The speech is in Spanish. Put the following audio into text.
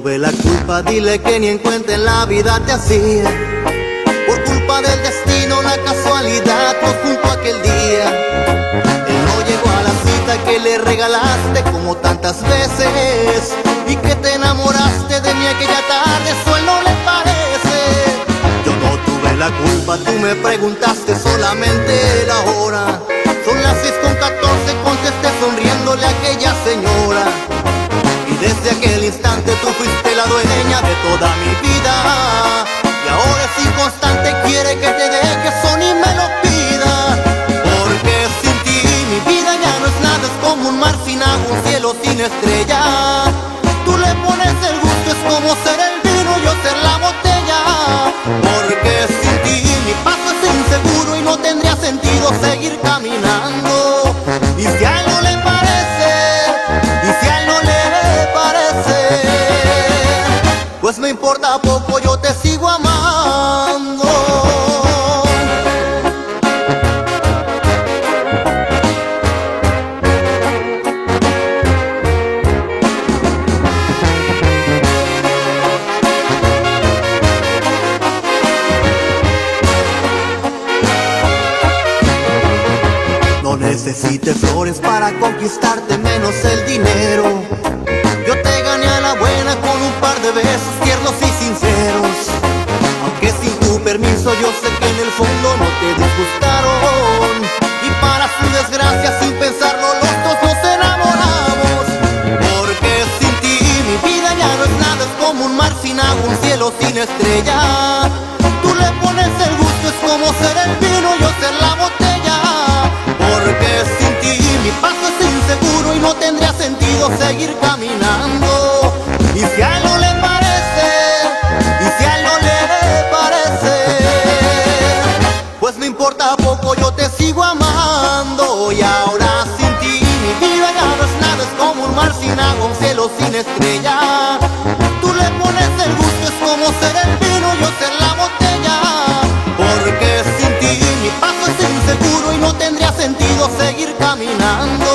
tuve la culpa, dile que ni en cuenta en la vida te hacía. Por culpa del destino, la casualidad nos juntó aquel día. Él no llegó a la cita que le regalaste como tantas veces, y que te enamoraste de mí aquella tarde, eso él no le parece. Yo no tuve la culpa, tú me preguntaste solamente la hora. Son las 6:14, contesté sonriéndole a aquella señora. Y desde aquel instante tú fuiste la dueña de toda mi vida. Y ahora es inconstante, quiere que te dejes o ni me lo pida. Porque sin ti mi vida ya no es nada, es como un mar sin agua, un cielo sin estrella. Tú le pones el gusto, es como ser el vino, yo ser la botella. Porque sin ti mi paso es inseguro y no tendría sentido seguir caminando. Y si a él no le parece, y si a él no le parece, pues me importa poco, yo te sigo amando. No necesites flores para conquistarte, menos el dinero. Yo te gané a la buena con un par de besos tiernos y sinceros. Aunque sin tu permiso yo sé que en el fondo no te disgustaron. Y para su desgracia, sin pensarlo, los dos nos enamoramos. Porque sin ti mi vida ya no es nada, es como un mar sin agua, un cielo sin estrella. Tú le pones el gusto, es como ser el vino, yo ser la botella. Porque sin ti mi paso es inseguro y no tendría sentido seguir caminando. Y si a él no le parece, y si a él no le parece, pues me importa poco, yo te sigo amando. Y ahora sin ti mi vida ya no es nada, es como un mar sin agua, un cielo sin estrella. Tú le pones el gusto, es como ser el vino, yo ser la botella. Porque sin ti mi paso es inseguro y no tendría sentido seguir caminando.